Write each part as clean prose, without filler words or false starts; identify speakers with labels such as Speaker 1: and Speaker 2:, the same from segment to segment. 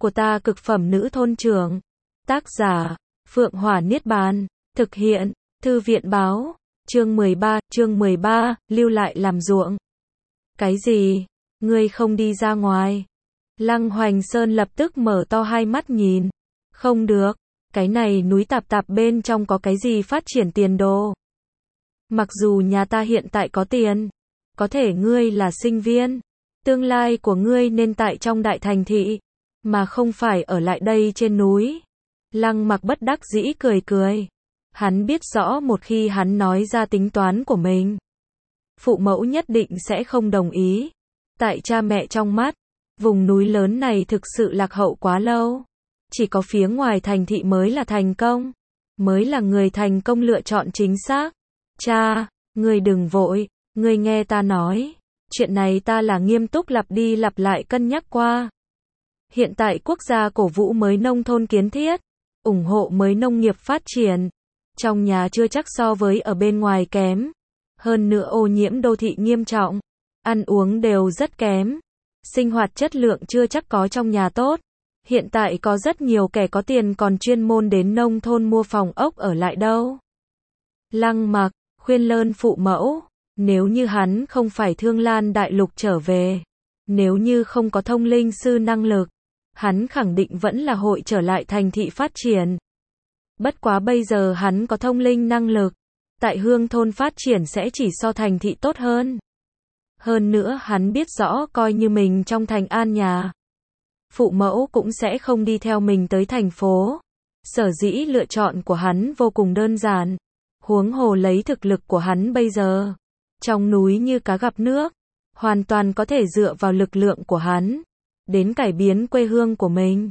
Speaker 1: của ta cực phẩm nữ thôn trưởng. Tác giả, Phượng Hỏa Niết Bàn. Thực hiện, Thư viện báo. Chương 13, lưu lại làm ruộng. Cái gì? Ngươi không đi ra ngoài? Lăng Hoành Sơn lập tức mở to hai mắt nhìn. Không được, cái này núi tạp tạp bên trong có cái gì phát triển tiền đồ? Mặc dù nhà ta hiện tại có tiền, có thể ngươi là sinh viên, tương lai của ngươi nên tại trong đại thành thị, mà không phải ở lại đây trên núi. Lăng Mặc bất đắc dĩ cười cười. Hắn biết rõ một khi hắn nói ra tính toán của mình, phụ mẫu nhất định sẽ không đồng ý. Tại cha mẹ trong mắt, vùng núi lớn này thực sự lạc hậu quá lâu. Chỉ có phía ngoài thành thị mới là thành công, mới là người thành công lựa chọn chính xác. Cha, ngươi đừng vội, ngươi nghe ta nói. Chuyện này ta là nghiêm túc lặp đi lặp lại cân nhắc qua. Hiện tại quốc gia cổ vũ mới nông thôn kiến thiết, ủng hộ mới nông nghiệp phát triển. Trong nhà chưa chắc so với ở bên ngoài kém. Hơn nữa ô nhiễm đô thị nghiêm trọng, ăn uống đều rất kém. Sinh hoạt chất lượng chưa chắc có trong nhà tốt. Hiện tại có rất nhiều kẻ có tiền còn chuyên môn đến nông thôn mua phòng ốc ở lại đâu. Lăng Mặc khuyên lơn phụ mẫu, nếu như hắn không phải Thương Lan Đại Lục trở về, nếu như không có thông linh sư năng lực, hắn khẳng định vẫn là hội trở lại thành thị phát triển. Bất quá bây giờ hắn có thông linh năng lực, tại hương thôn phát triển sẽ chỉ so thành thị tốt hơn. Hơn nữa hắn biết rõ coi như mình trong thành an nhà, phụ mẫu cũng sẽ không đi theo mình tới thành phố. Sở dĩ lựa chọn của hắn vô cùng đơn giản. Huống hồ lấy thực lực của hắn bây giờ, trong núi như cá gặp nước, hoàn toàn có thể dựa vào lực lượng của hắn, đến cải biến quê hương của mình.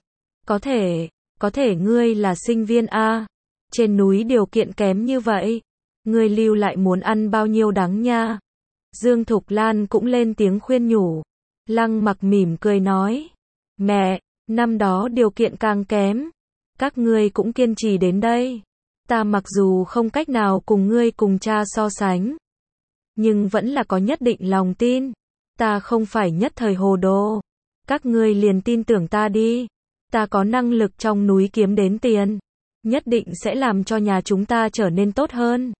Speaker 1: Có thể ngươi là sinh viên A, trên núi điều kiện kém như vậy, ngươi lưu lại muốn ăn bao nhiêu đắng nha. Dương Thục Lan cũng lên tiếng khuyên nhủ. Lăng Mặc mỉm cười nói, mẹ, năm đó điều kiện càng kém, các ngươi cũng kiên trì đến đây. Ta mặc dù không cách nào cùng ngươi cùng cha so sánh, nhưng vẫn là có nhất định lòng tin. Ta không phải nhất thời hồ đồ. Các ngươi liền tin tưởng ta đi. Ta có năng lực trong núi kiếm đến tiền, nhất định sẽ làm cho nhà chúng ta trở nên tốt hơn.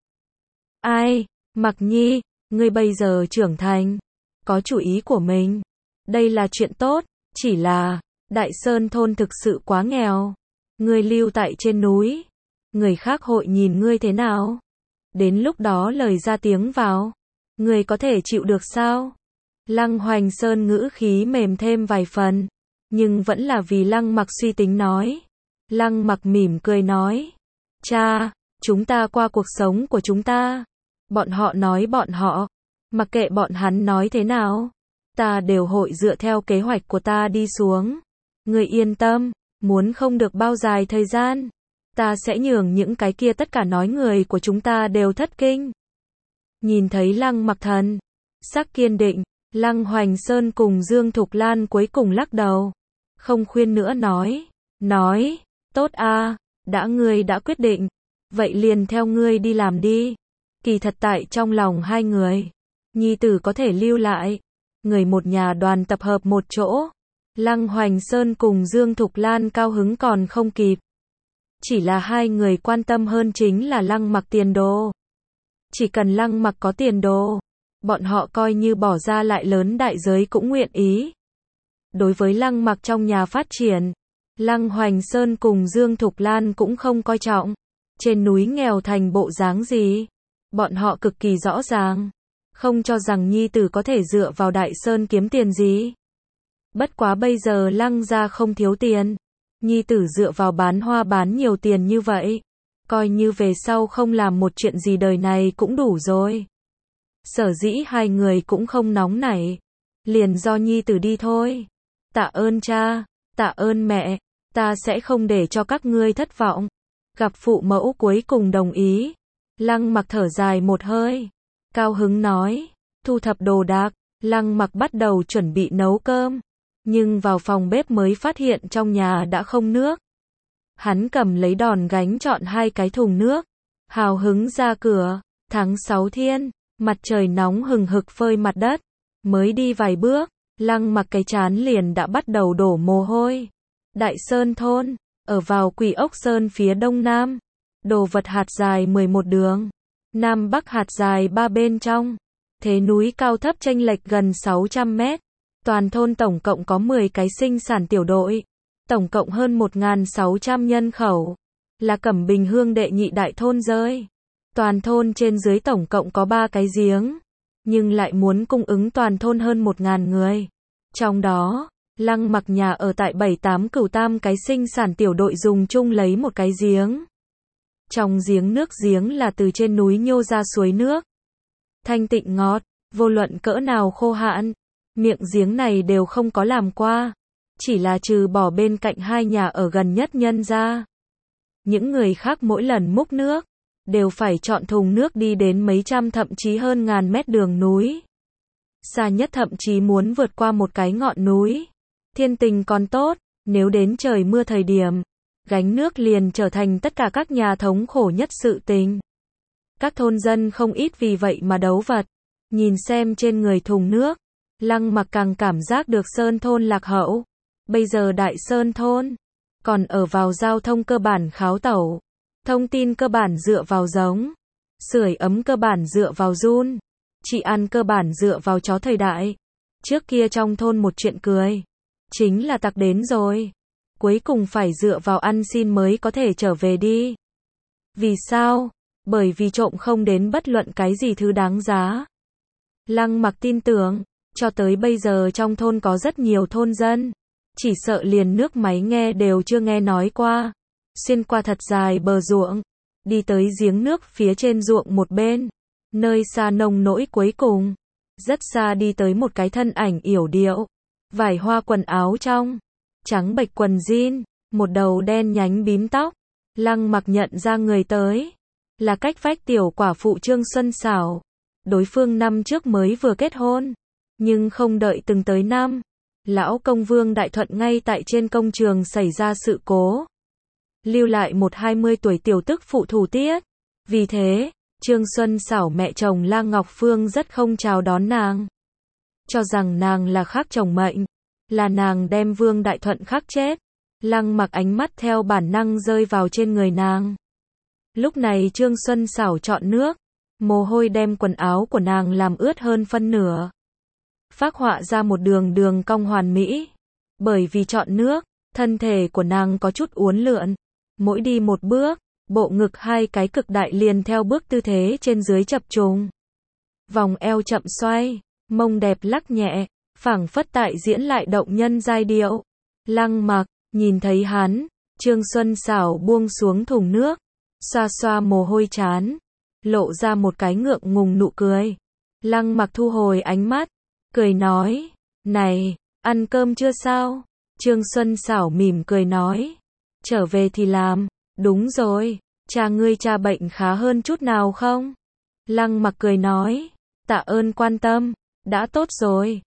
Speaker 1: Ai, Mặc Nhi, ngươi bây giờ trưởng thành, có chủ ý của mình. Đây là chuyện tốt, chỉ là, Đại Sơn thôn thực sự quá nghèo. Ngươi lưu tại trên núi, người khác hội nhìn ngươi thế nào? Đến lúc đó lời ra tiếng vào, ngươi có thể chịu được sao? Lăng Hoành Sơn ngữ khí mềm thêm vài phần, nhưng vẫn là vì Lăng Mặc suy tính nói. Lăng Mặc mỉm cười nói, cha, chúng ta qua cuộc sống của chúng ta. Bọn họ nói bọn họ, mặc kệ bọn hắn nói thế nào, ta đều hội dựa theo kế hoạch của ta đi xuống. Ngươi yên tâm, muốn không được bao dài thời gian, ta sẽ nhường những cái kia tất cả nói người của chúng ta đều thất kinh. Nhìn thấy Lăng Mặc thần sắc kiên định, Lăng Hoành Sơn cùng Dương Thục Lan cuối cùng lắc đầu, không khuyên nữa nói, tốt a, đã ngươi đã quyết định, vậy liền theo ngươi đi làm đi. Kỳ thật tại trong lòng hai người, nhi tử có thể lưu lại, người một nhà đoàn tập hợp một chỗ. Lăng Hoành Sơn cùng Dương Thục Lan cao hứng còn không kịp. Chỉ là hai người quan tâm hơn chính là Lăng Mặc tiền đồ. Chỉ cần Lăng Mặc có tiền đồ, bọn họ coi như bỏ ra lại lớn đại giới cũng nguyện ý. Đối với Lăng Mặc trong nhà phát triển, Lăng Hoành Sơn cùng Dương Thục Lan cũng không coi trọng. Trên núi nghèo thành bộ dáng gì, bọn họ cực kỳ rõ ràng. Không cho rằng nhi tử có thể dựa vào Đại Sơn kiếm tiền gì. Bất quá bây giờ Lăng gia không thiếu tiền, nhi tử dựa vào bán hoa bán nhiều tiền như vậy, coi như về sau không làm một chuyện gì đời này cũng đủ rồi. Sở dĩ hai người cũng không nóng nảy, liền do nhi tử đi thôi. Tạ ơn cha, tạ ơn mẹ, ta sẽ không để cho các ngươi thất vọng. Gặp phụ mẫu cuối cùng đồng ý, Lăng Mặc thở dài một hơi, cao hứng nói, thu thập đồ đạc. Lăng Mặc bắt đầu chuẩn bị nấu cơm, nhưng vào phòng bếp mới phát hiện trong nhà đã không nước. Hắn cầm lấy đòn gánh chọn hai cái thùng nước, hào hứng ra cửa. Tháng 6 thiên, mặt trời nóng hừng hực phơi mặt đất, mới đi vài bước, Lăng Mặc cái trán liền đã bắt đầu đổ mồ hôi. Đại Sơn thôn, ở vào Quỷ Ốc Sơn phía đông nam. Đồ vật hạt dài 11 đường. Nam bắc hạt dài 3 bên trong. Thế núi cao thấp chênh lệch gần 600 mét. Toàn thôn tổng cộng có 10 cái sinh sản tiểu đội. Tổng cộng hơn 1.600 nhân khẩu. Là Cẩm Bình Hương đệ nhị đại thôn rơi. Toàn thôn trên dưới tổng cộng có 3 cái giếng. Nhưng lại muốn cung ứng toàn thôn hơn 1.000 người. Trong đó, Lăng Mặc nhà ở tại 7-8 cửu tam cái sinh sản tiểu đội dùng chung lấy một cái giếng. Trong giếng là từ trên núi nhô ra suối nước. Thanh tịnh ngọt, vô luận cỡ nào khô hạn. Miệng giếng này đều không có làm qua. Chỉ là trừ bỏ bên cạnh 2 nhà ở gần nhất nhân ra. Những người khác mỗi lần múc nước, đều phải chọn thùng nước đi đến mấy trăm thậm chí hơn ngàn mét đường núi. Xa nhất thậm chí muốn vượt qua một cái ngọn núi. Thiên tình còn tốt, nếu đến trời mưa thời điểm, gánh nước liền trở thành tất cả các nhà thống khổ nhất sự tình. Các thôn dân không ít vì vậy mà đấu vật. Nhìn xem trên người thùng nước, Lăng Mặc càng cảm giác được Sơn thôn lạc hậu. Bây giờ Đại Sơn thôn còn ở vào giao thông cơ bản kháo tẩu. Thông tin cơ bản dựa vào giống. Sưởi ấm cơ bản dựa vào giun. Chị ăn cơ bản dựa vào chó thời đại. Trước kia trong thôn một chuyện cười. Chính là tặc đến rồi. Cuối cùng phải dựa vào ăn xin mới có thể trở về đi. Vì sao? Bởi vì trộm không đến bất luận cái gì thứ đáng giá. Lăng Mặc tin tưởng, cho tới bây giờ trong thôn có rất nhiều thôn dân. Chỉ sợ liền nước máy nghe đều chưa nghe nói qua. Xuyên qua thật dài bờ ruộng. Đi tới giếng nước phía trên ruộng một bên. Nơi xa nông nỗi cuối cùng. Rất xa đi tới một cái thân ảnh yểu điệu. Vải hoa quần áo trong. Trắng bệch quần jean. Một đầu đen nhánh bím tóc. Lăng Mặc nhận ra người tới. Là cách vách tiểu quả phụ Trương Xuân Xảo. Đối phương năm trước mới vừa kết hôn. Nhưng không đợi từng tới năm. Lão công Vương Đại Thuận ngay tại trên công trường xảy ra sự cố. Lưu lại một 20 tuổi tiểu tức phụ thủ tiết. Vì thế, Trương Xuân Xảo mẹ chồng La Ngọc Phương rất không chào đón nàng. Cho rằng nàng là khắc chồng mệnh. Là nàng đem Vương Đại Thuận khắc chết. Lăng Mặc ánh mắt theo bản năng rơi vào trên người nàng. Lúc này Trương Xuân Xảo chọn nước. Mồ hôi đem quần áo của nàng làm ướt hơn phân nửa. Phác họa ra một đường cong hoàn mỹ. Bởi vì chọn nước, thân thể của nàng có chút uốn lượn. Mỗi đi một bước, bộ ngực 2 cái cực đại liền theo bước tư thế trên dưới chập trùng. Vòng eo chậm xoay, mông đẹp lắc nhẹ, phảng phất tại diễn lại động nhân giai điệu. Lăng Mặc, nhìn thấy hắn, Trương Xuân Xảo buông xuống thùng nước, xoa xoa mồ hôi trán, lộ ra một cái ngượng ngùng nụ cười. Lăng Mặc thu hồi ánh mắt, cười nói, này, ăn cơm chưa sao? Trương Xuân Xảo mỉm cười nói, trở về thì làm, đúng rồi, cha ngươi cha bệnh khá hơn chút nào không? Lăng Mặc cười nói, tạ ơn quan tâm, đã tốt rồi,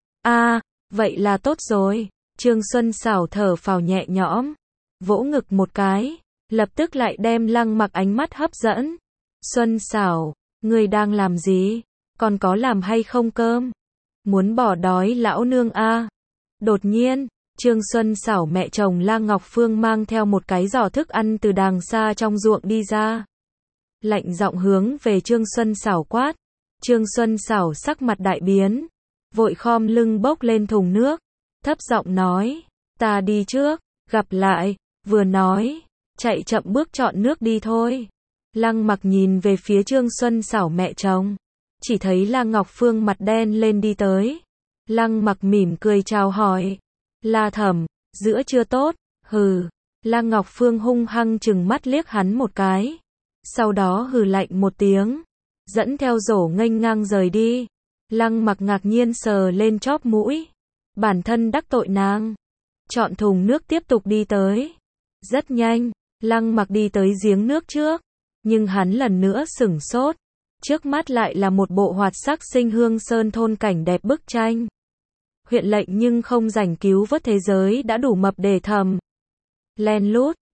Speaker 1: vậy là tốt rồi. Trương Xuân Xảo thở phào nhẹ nhõm, vỗ ngực một cái, lập tức lại đem Lăng Mặc ánh mắt hấp dẫn. Xuân Xảo, ngươi đang làm gì? Còn có làm hay không cơm? Muốn bỏ đói lão nương a? Đột nhiên, Trương Xuân Xảo mẹ chồng La Ngọc Phương mang theo một cái giỏ thức ăn từ đàng xa trong ruộng đi ra. Lạnh giọng hướng về Trương Xuân Xảo quát. Trương Xuân Xảo sắc mặt đại biến, vội khom lưng bốc lên thùng nước, thấp giọng nói, ta đi trước, gặp lại, vừa nói, chạy chậm bước chọn nước đi thôi. Lăng Mặc nhìn về phía Trương Xuân Xảo mẹ chồng, chỉ thấy La Ngọc Phương mặt đen lên đi tới. Lăng Mặc mỉm cười chào hỏi, La Thẩm, giữa trưa tốt, hừ. La Ngọc Phương hung hăng chừng mắt liếc hắn một cái, sau đó hừ lạnh một tiếng, dẫn theo rổ nghênh ngang rời đi. Lăng Mặc ngạc nhiên sờ lên chóp mũi, bản thân đắc tội nàng, chọn thùng nước tiếp tục đi tới. Rất nhanh, Lăng Mặc đi tới giếng nước trước, nhưng hắn lần nữa sửng sốt, trước mắt lại là một bộ hoạt sắc sinh hương sơn thôn cảnh đẹp bức tranh. Huyện lệnh nhưng không rảnh cứu vớt thế giới đã đủ mập để thầm. Len lút,